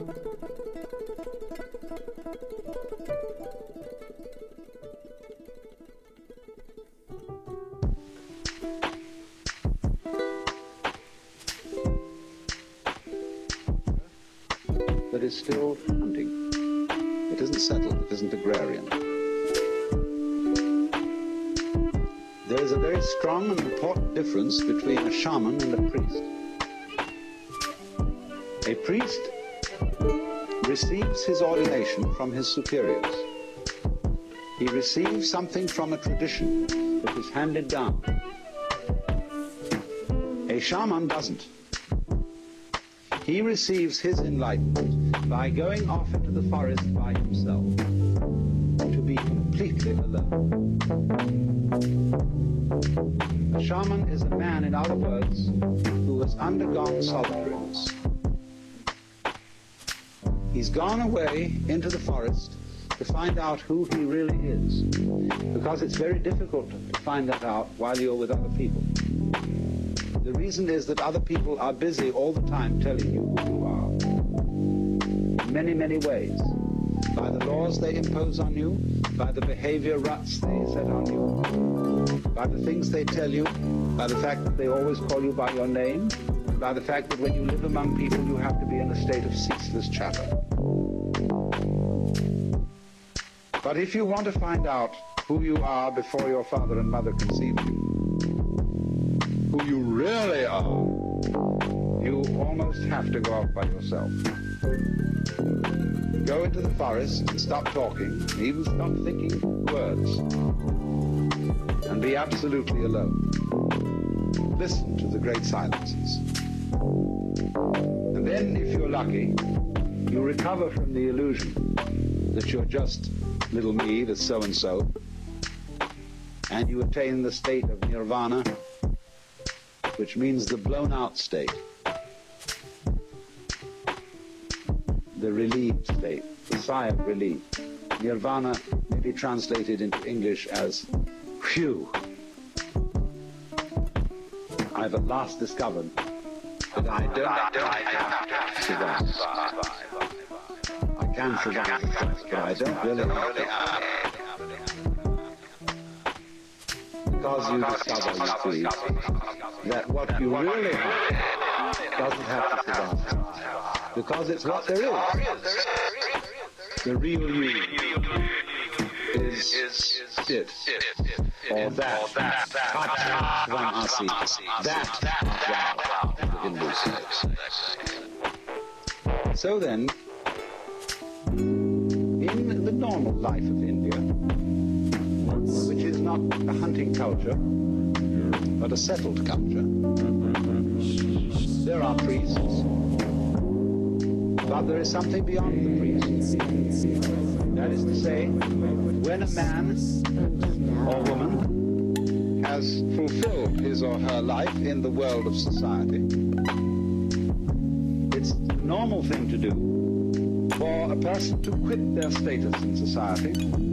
That is still hunting. It isn't settled, it isn't agrarian. There is a very strong and important difference between a shaman and a priest. A priest receives his ordination from his superiors. He receives something from a tradition that is handed down. A shaman doesn't. He receives his enlightenment by going off into the forest by himself, to be completely alone. A shaman is a man, in other words, who has undergone solitariness. He's gone away into the forest to find out who he really is, because it's very difficult to find that out while you're with other people. The reason is that other people are busy all the time telling you who you are. In many, many ways. By the laws they impose on you, by the behavior ruts they set on you, by the things they tell you, by the fact that they always call you by your name, by the fact that when you live among people you have to be in a state of ceaseless chatter. But if you want to find out who you are before your father and mother conceived you, who you really are, you almost have to go off by yourself. Go into the forest and stop talking, and even stop thinking words, and be absolutely alone. Listen to the great silences. And then, if you're lucky, you recover from the illusion that you're just little me, that's so-and-so, and you attain the state of nirvana, which means the blown-out state, the relieved state, the sigh of relief. Nirvana may be translated into English as, phew, I've at last discovered that I don't survive. I can survive, but I don't really have to. Because you discover, you see, that what you really have doesn't have to survive. Because it's what there is. The real you is it, or that, that, the Hindu says. So then, in the normal life of India, which is not a hunting culture, but a settled culture, there are priests, but there is something beyond the priests. That is to say, when a man or woman has fulfilled his or her life in the world of society, it's a normal thing to do for a person to quit their status in society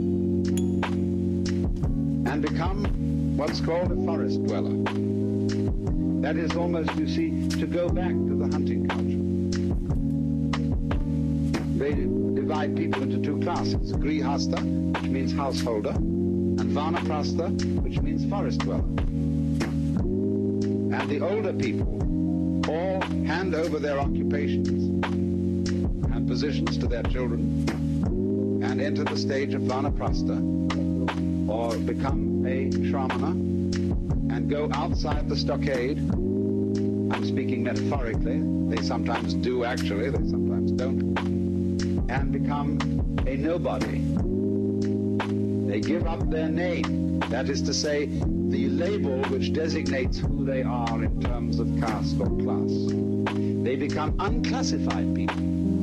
and become what's called a forest dweller. That is almost, you see, to go back to the hunting culture. They divide people into two classes, Grihastha, which means householder, and Vanaprastha, which means forest dweller. And the older people all hand over their occupations and positions to their children and enter the stage of Vanaprastha, or become a shramana and go outside the stockade. I'm speaking metaphorically. They sometimes do actually, they sometimes don't. And become a nobody. They give up their name. That is to say, the label which designates who they are in terms of caste or class. They become unclassified people.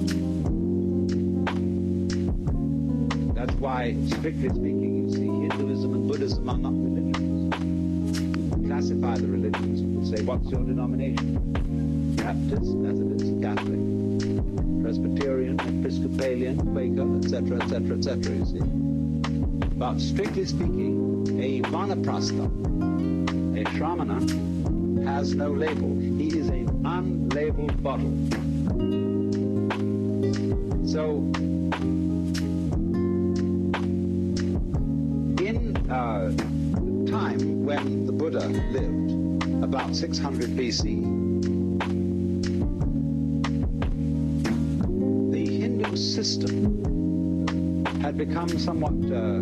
That's why, strictly speaking, you see, Hinduism and Buddhism are not religions. You classify the religions. You say, what's your denomination? Baptist, Methodist, Catholic, Presbyterian, Episcopalian, Quaker, etc., etc., etc., you see. But strictly speaking, a Vanaprastha, a Shramana, has no label. He is an unlabeled bottle. So, in the time when the Buddha lived, about 600 BC, the Hindu system had become somewhat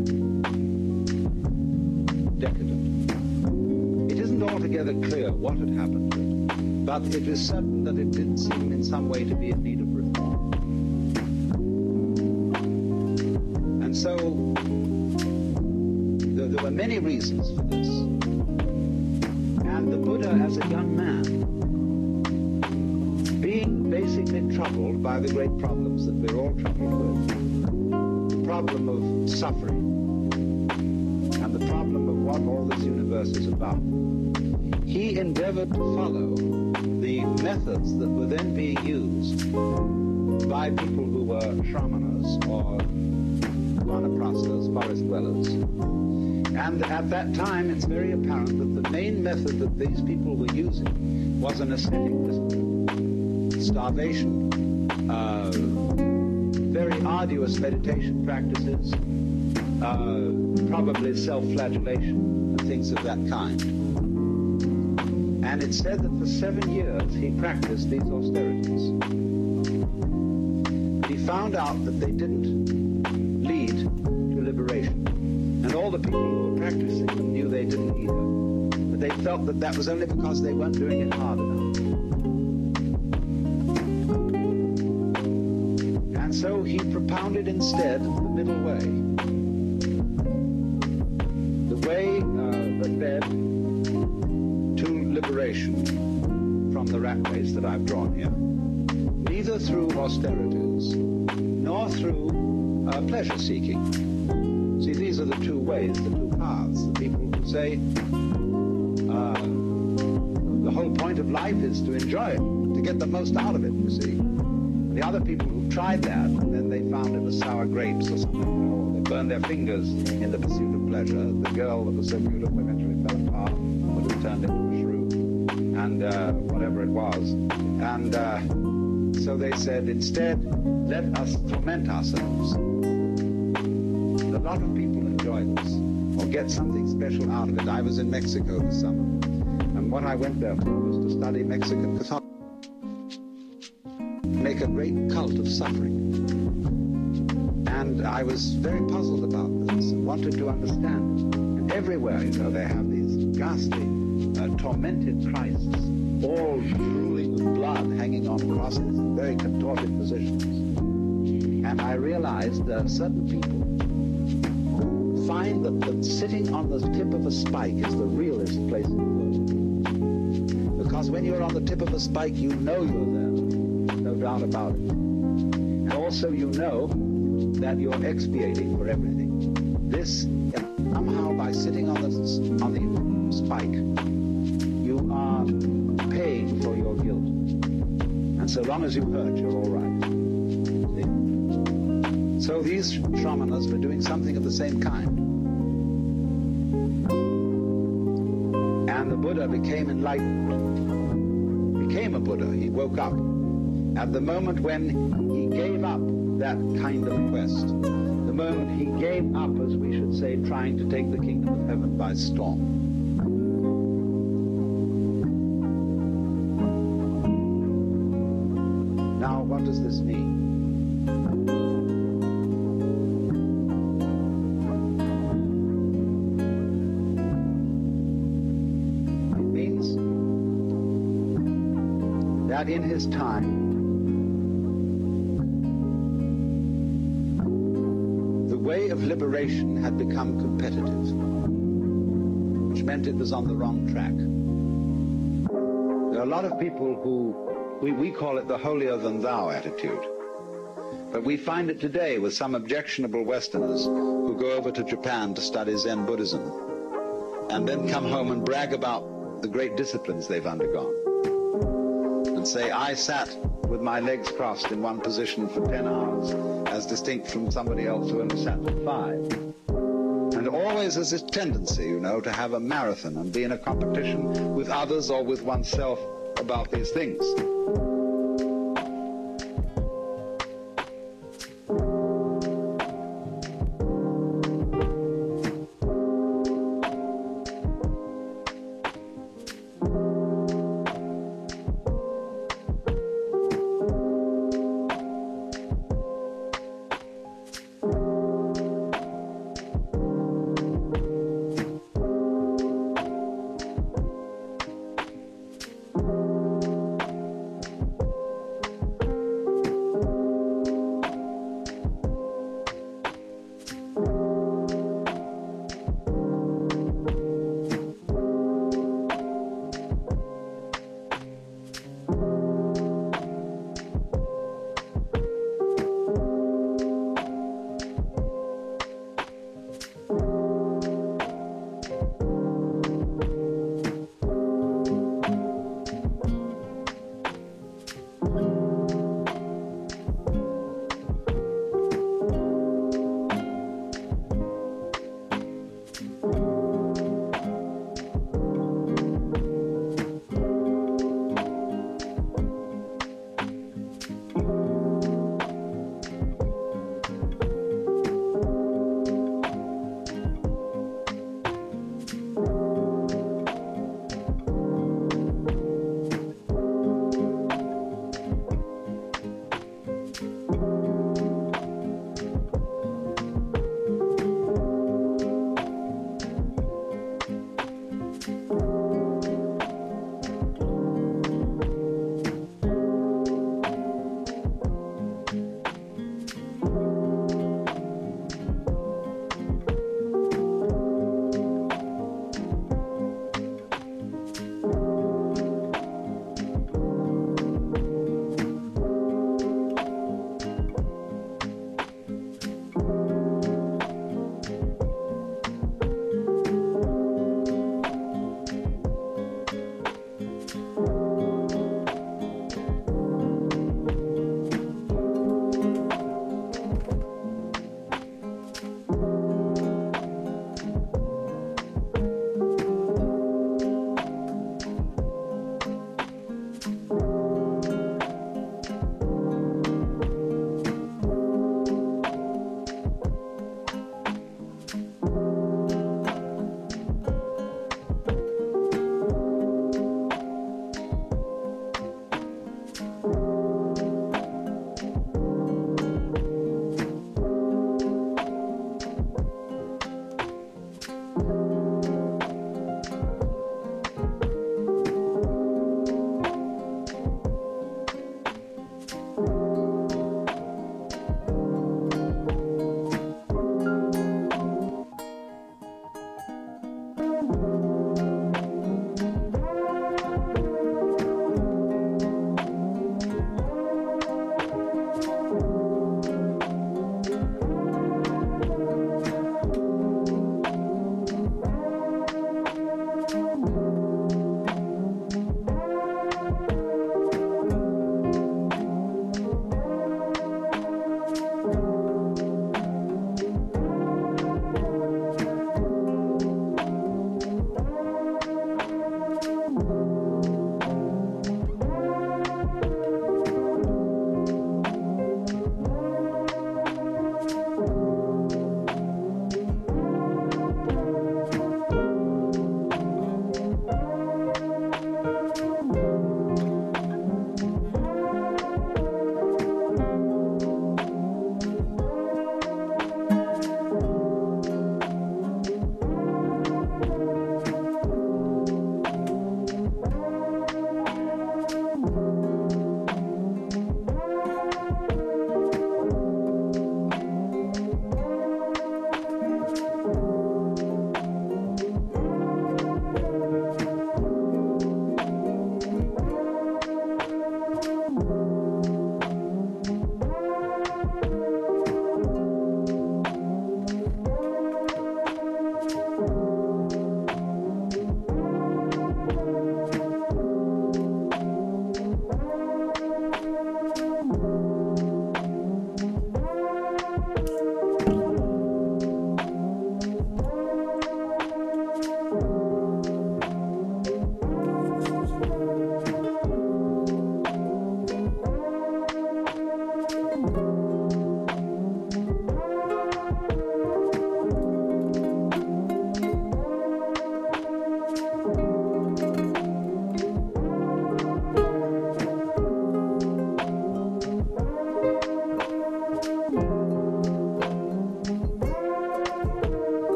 decadent. It isn't altogether clear what had happened to it, but it is certain that it did seem in some way to be in need of reform. And so there were many reasons for this. And the Buddha, as a young man, being basically troubled by the great problems that we're all troubled with, the problem of suffering, and the problem of what all this universe is about, he endeavored to follow the methods that were then being used by people who were shamanas or vanaprasthas, forest dwellers. And at that time, it's very apparent that the main method that these people were using was an ascetic discipline. Starvation, very arduous meditation practices, probably self-flagellation and things of that kind. And it said that for 7 years he practiced these austerities. He found out that they didn't lead to liberation. And all the people who were practicing them knew they didn't either. But they felt that that was only because they weren't doing it hard enough. And so he propounded instead the middle way. The way that led to liberation from the rat race that I've drawn here. Neither through austerities, nor through pleasure-seeking. See, these are the two ways, the two paths. The people who say the whole point of life is to enjoy it, to get the most out of it, you see. The other people who tried that, and then they found it was sour grapes or something, or they burned their fingers in the pursuit of pleasure. The girl that was so beautiful eventually fell apart, would have turned into a shrew, and whatever it was. And so they said, instead, let us torment ourselves. A lot of people enjoy this, or get something special out of it. I was in Mexico this summer, and what I went there for was to study Mexican Catholicism. Make a great cult of suffering. And I was very puzzled about this and wanted to understand it. And everywhere, you know, they have these ghastly, tormented Christs, all drooling with blood, hanging on crosses in very contorted positions. And I realized that certain people find that sitting on the tip of a spike is the realest place in the world. Because when you're on the tip of a spike, you know you're there, no doubt about it. And also you know that you're expiating for everything. This, somehow by sitting on the spike, you are paying for your guilt. And so long as you hurt, you're all right. See? So these shamanas were doing something of the same kind. And the Buddha became enlightened, became a Buddha. He woke up at the moment when he gave up that kind of quest, the moment he gave up, as we should say, trying to take the kingdom of heaven by storm. Now, what does this mean? It means that in his time, the way of liberation had become competitive, which meant it was on the wrong track. There are a lot of people who, we call it the holier-than-thou attitude. But we find it today with some objectionable Westerners who go over to Japan to study Zen Buddhism and then come home and brag about the great disciplines they've undergone and say, I sat with my legs crossed in one position for 10 hours as distinct from somebody else who only sat for 5. And always there's this tendency, you know, to have a marathon and be in a competition with others or with oneself about these things.